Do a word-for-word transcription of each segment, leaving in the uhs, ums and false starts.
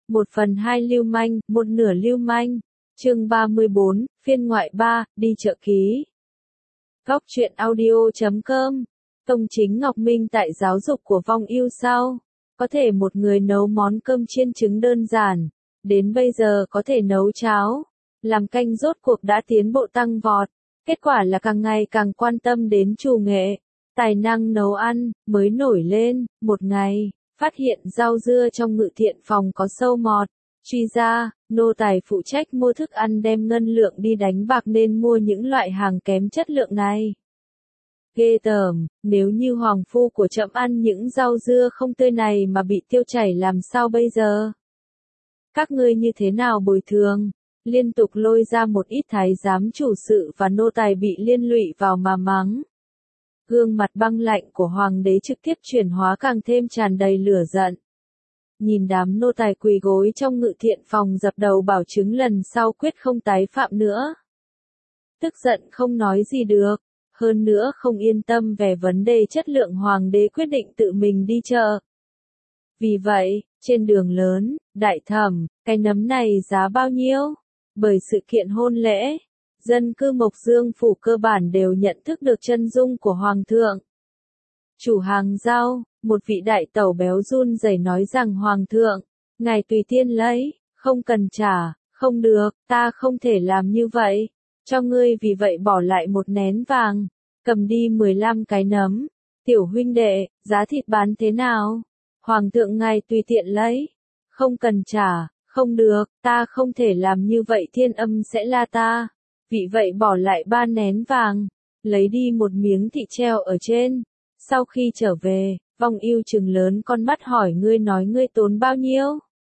Một phần hai lưu manh, một nửa lưu manh. Chương ba mươi bốn, phiên ngoại ba, đi chợ ký. Góc truyện audio chấm com. Tông Chính Ngọc Minh tại giáo dục của vong ưu sao? Có thể một người nấu món cơm chiên trứng đơn giản, đến bây giờ có thể nấu cháo, làm canh rốt cuộc đã tiến bộ tăng vọt. Kết quả là càng ngày càng quan tâm đến chủ nghệ, tài năng nấu ăn, mới nổi lên. Một ngày, phát hiện rau dưa trong ngự thiện phòng có sâu mọt. Truy ra, nô tài phụ trách mua thức ăn đem ngân lượng đi đánh bạc nên mua những loại hàng kém chất lượng này. Ghê tởm, nếu như hoàng phu của trẫm ăn những rau dưa không tươi này mà bị tiêu chảy làm sao bây giờ? Các ngươi như thế nào bồi thường? Liên tục lôi ra một ít thái giám chủ sự và nô tài bị liên lụy vào mà mắng. Gương mặt băng lạnh của hoàng đế trực tiếp chuyển hóa càng thêm tràn đầy lửa giận. Nhìn đám nô tài quỳ gối trong ngự thiện phòng dập đầu bảo chứng lần sau quyết không tái phạm nữa. Tức giận không nói gì được, hơn nữa không yên tâm về vấn đề chất lượng hoàng đế quyết định tự mình đi chợ. Vì vậy, trên đường lớn, đại thẩm, cái nấm này giá bao nhiêu? Bởi sự kiện hôn lễ, dân cư Mộc Dương phủ cơ bản đều nhận thức được chân dung của hoàng thượng. Chủ hàng rau, một vị đại tẩu béo run rẩy nói rằng hoàng thượng, ngài tùy tiên lấy, không cần trả. Không được, ta không thể làm như vậy. Cho ngươi vì vậy bỏ lại một nén vàng, cầm đi mười lăm cái nấm. Tiểu huynh đệ, giá thịt bán thế nào? Hoàng thượng ngài tùy tiện lấy, không cần trả. Không được, ta không thể làm như vậy, Thiên Âm sẽ la ta. Vì vậy bỏ lại ba nén vàng, lấy đi một miếng thịt treo ở trên. Sau khi trở về, vong ưu trừng lớn con mắt hỏi ngươi nói ngươi tốn bao nhiêu?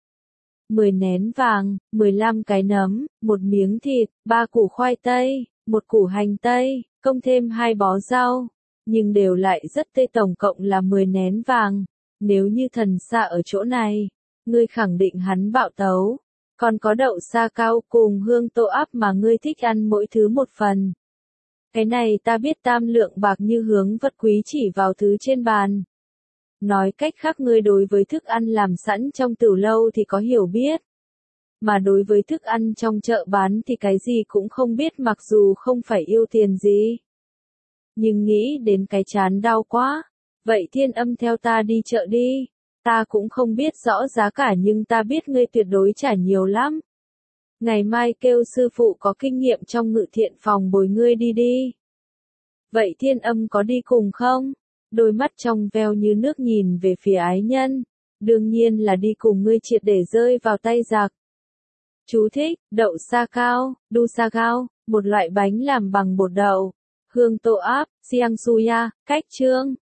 mười nén vàng, mười lăm cái nấm, một miếng thịt, ba củ khoai tây, một củ hành tây, công thêm hai bó rau. Nhưng đều lại rất tê, tổng cộng là mười nén vàng. Nếu như thần xa ở chỗ này, ngươi khẳng định hắn bạo tấu. Còn có đậu sa cao cùng hương tô áp mà ngươi thích ăn mỗi thứ một phần. Cái này ta biết tam lượng bạc như hướng vật quý chỉ vào thứ trên bàn. Nói cách khác ngươi đối với thức ăn làm sẵn trong tửu lâu thì có hiểu biết. Mà đối với thức ăn trong chợ bán thì cái gì cũng không biết, mặc dù không phải yêu tiền gì. Nhưng nghĩ đến cái chán đau quá. Vậy Thiên Âm theo ta đi chợ đi. Ta cũng không biết rõ giá cả nhưng ta biết ngươi tuyệt đối trả nhiều lắm. Ngày mai kêu sư phụ có kinh nghiệm trong ngự thiện phòng bồi ngươi đi đi. Vậy Thiên Âm có đi cùng không? Đôi mắt trong veo như nước nhìn về phía ái nhân. Đương nhiên là đi cùng, ngươi triệt để rơi vào tay giặc. Chú thích, đậu sa cao, đu sa cao, một loại bánh làm bằng bột đậu. Hương tô áp, siang suya, cách chương.